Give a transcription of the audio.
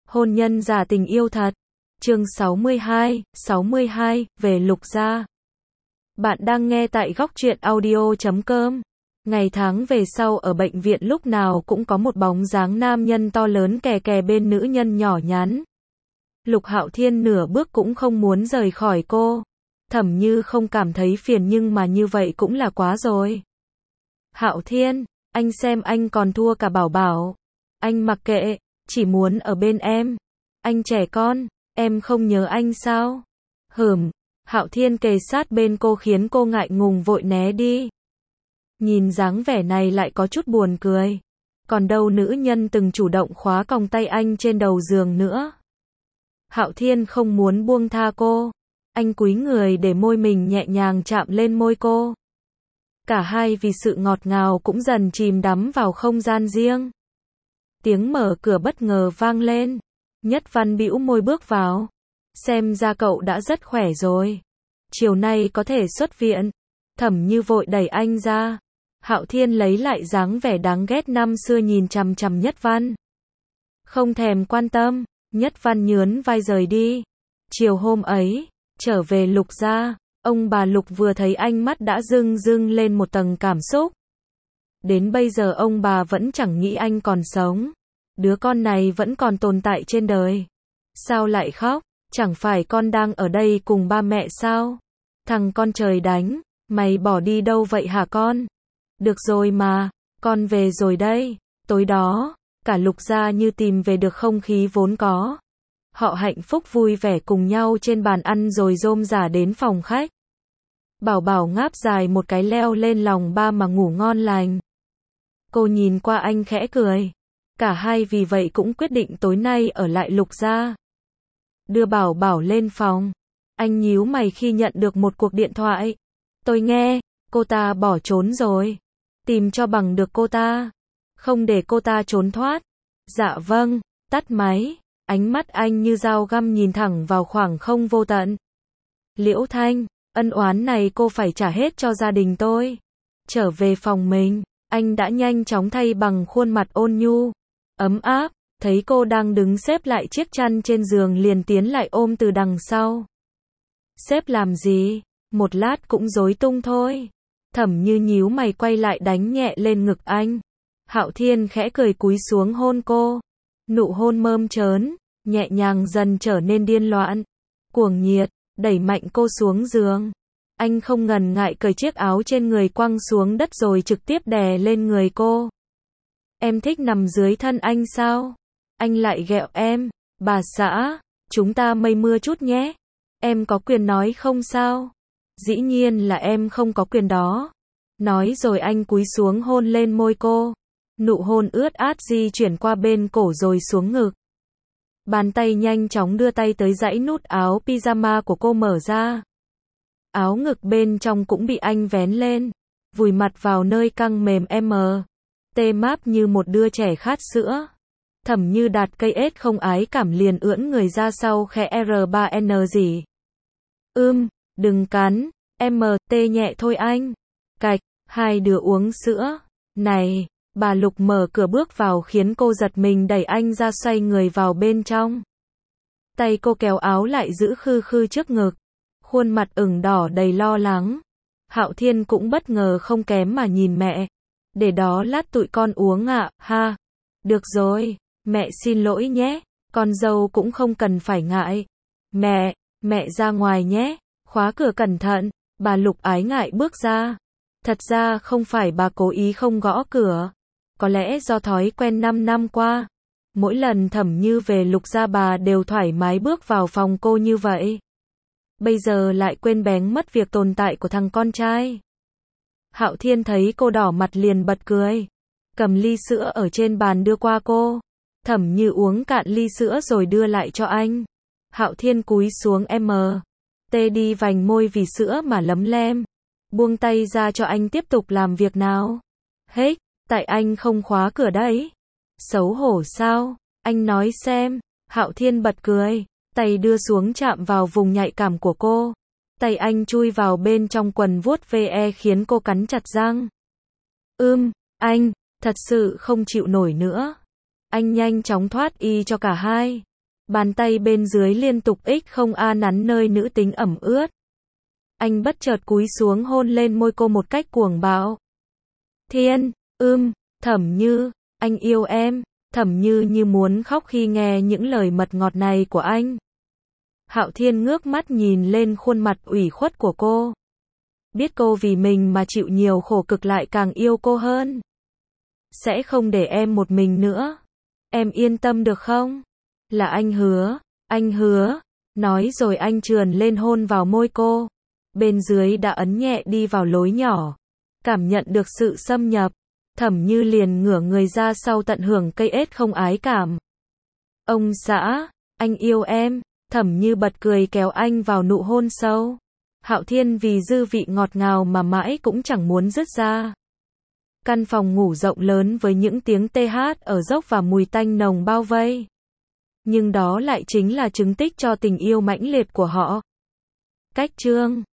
Hôn nhân giả tình yêu thật. Chương 62, về Lục gia. Bạn đang nghe tại góc truyện audio.com. Ngày tháng về sau ở bệnh viện lúc nào cũng có một bóng dáng nam nhân to lớn kè kè bên nữ nhân nhỏ nhắn. Lục Hạo Thiên nửa bước cũng không muốn rời khỏi cô. Thẩm Như không cảm thấy phiền nhưng mà như vậy cũng là quá rồi. Hạo Thiên, anh xem anh còn thua cả Bảo Bảo. Anh mặc kệ, chỉ muốn ở bên em. Anh trẻ con, em không nhớ anh sao? Hạo Thiên kề sát bên cô khiến cô ngại ngùng vội né đi. Nhìn dáng vẻ này lại có chút buồn cười. Còn đâu nữ nhân từng chủ động khóa còng tay anh trên đầu giường nữa. Hạo Thiên không muốn buông tha cô. Anh cúi người để môi mình nhẹ nhàng chạm lên môi cô. Cả hai vì sự ngọt ngào cũng dần chìm đắm vào không gian riêng. Tiếng mở cửa bất ngờ vang lên. Nhất Văn bĩu môi bước vào. Xem ra cậu đã rất khỏe rồi. Chiều nay có thể xuất viện. Thẩm Như vội đẩy anh ra. Hạo Thiên lấy lại dáng vẻ đáng ghét năm xưa nhìn chằm chằm Nhất Văn. Không thèm quan tâm, Nhất Văn nhướn vai rời đi. Chiều hôm ấy, trở về Lục gia, ông bà Lục vừa thấy anh mắt đã rưng lên một tầng cảm xúc. Đến bây giờ ông bà vẫn chẳng nghĩ anh còn sống. Đứa con này vẫn còn tồn tại trên đời. Sao lại khóc? Chẳng phải con đang ở đây cùng ba mẹ sao? Thằng con trời đánh, mày bỏ đi đâu vậy hả con? Được rồi mà, con về rồi đây. Tối đó, cả Lục gia như tìm về được không khí vốn có. Họ hạnh phúc vui vẻ cùng nhau trên bàn ăn rồi rôm rả đến phòng khách. Bảo Bảo ngáp dài một cái leo lên lòng ba mà ngủ ngon lành. Cô nhìn qua anh khẽ cười. Cả hai vì vậy cũng quyết định tối nay ở lại Lục gia. Đưa Bảo Bảo lên phòng. Anh nhíu mày khi nhận được một cuộc điện thoại. Tôi nghe, cô ta bỏ trốn rồi. Tìm cho bằng được cô ta. Không để cô ta trốn thoát. Dạ vâng, tắt máy. Ánh mắt anh như dao găm nhìn thẳng vào khoảng không vô tận. Liễu Thanh, ân oán này cô phải trả hết cho gia đình tôi. Trở về phòng mình, anh đã nhanh chóng thay bằng khuôn mặt ôn nhu, ấm áp, thấy cô đang đứng xếp lại chiếc chăn trên giường liền tiến lại ôm từ đằng sau. Xếp làm gì? Một lát cũng rối tung thôi. Thẩm Như nhíu mày quay lại đánh nhẹ lên ngực anh. Hạo Thiên khẽ cười cúi xuống hôn cô. Nụ hôn mơn trớn, nhẹ nhàng dần trở nên điên loạn, cuồng nhiệt, đẩy mạnh cô xuống giường. Anh không ngần ngại cởi chiếc áo trên người quăng xuống đất rồi trực tiếp đè lên người cô. Em thích nằm dưới thân anh sao? Anh lại ghẹo em. Bà xã, chúng ta mây mưa chút nhé. Em có quyền nói không sao? Dĩ nhiên là em không có quyền đó. Nói rồi anh cúi xuống hôn lên môi cô. Nụ hôn ướt át di chuyển qua bên cổ rồi xuống ngực. Bàn tay nhanh chóng đưa tay tới dãy nút áo pyjama của cô mở ra. Áo ngực bên trong cũng bị anh vén lên, vùi mặt vào nơi căng mềm tê máp như một đứa trẻ khát sữa. Thẩm Như đạt cây ết không ái cảm liền ưỡn người ra sau khẽ R3N gì. Đừng cắn, tê nhẹ thôi anh. Cạch, hai đứa uống sữa. Này, bà Lục mở cửa bước vào khiến cô giật mình đẩy anh ra xoay người vào bên trong. Tay cô kéo áo lại giữ khư khư trước ngực. Khuôn mặt ửng đỏ đầy lo lắng. Hạo Thiên cũng bất ngờ không kém mà nhìn mẹ. Để đó lát tụi con uống ạ, ha. Được rồi, mẹ xin lỗi nhé. Con dâu cũng không cần phải ngại. Mẹ ra ngoài nhé. Khóa cửa cẩn thận. Bà Lục ái ngại bước ra. Thật ra không phải bà cố ý không gõ cửa. Có lẽ do thói quen 5 năm qua. Mỗi lần Thẩm Như về Lục gia bà đều thoải mái bước vào phòng cô như vậy. Bây giờ lại quên bén mất việc tồn tại của thằng con trai. Hạo Thiên thấy cô đỏ mặt liền bật cười. Cầm ly sữa ở trên bàn đưa qua cô. Thẩm Như uống cạn ly sữa rồi đưa lại cho anh. Hạo Thiên cúi xuống tê đi vành môi vì sữa mà lấm lem. Buông tay ra cho anh tiếp tục làm việc nào. Hết, tại anh không khóa cửa đấy. Xấu hổ sao? Anh nói xem. Hạo Thiên bật cười. Tay đưa xuống chạm vào vùng nhạy cảm của cô. Tay anh chui vào bên trong quần vuốt ve khiến cô cắn chặt răng. Anh, thật sự không chịu nổi nữa. Anh nhanh chóng thoát y cho cả hai. Bàn tay bên dưới liên tục không a nắn nơi nữ tính ẩm ướt. Anh bất chợt cúi xuống hôn lên môi cô một cách cuồng bạo. Thiên, Thẩm Như, anh yêu em. Thẩm Như như muốn khóc khi nghe những lời mật ngọt này của anh. Hạo Thiên ngước mắt nhìn lên khuôn mặt ủy khuất của cô. Biết cô vì mình mà chịu nhiều khổ cực lại càng yêu cô hơn. Sẽ không để em một mình nữa. Em yên tâm được không? Là anh hứa. Nói rồi anh trườn lên hôn vào môi cô. Bên dưới đã ấn nhẹ đi vào lối nhỏ. Cảm nhận được sự xâm nhập. Thẩm Như liền ngửa người ra sau tận hưởng cây ết không ái cảm. Ông xã, anh yêu em. Thẩm Như bật cười kéo anh vào nụ hôn sâu. Hạo Thiên vì dư vị ngọt ngào mà mãi cũng chẳng muốn dứt ra. Căn phòng ngủ rộng lớn với những tiếng tê hát ở dốc và mùi tanh nồng bao vây. Nhưng đó lại chính là chứng tích cho tình yêu mãnh liệt của họ. Cách chương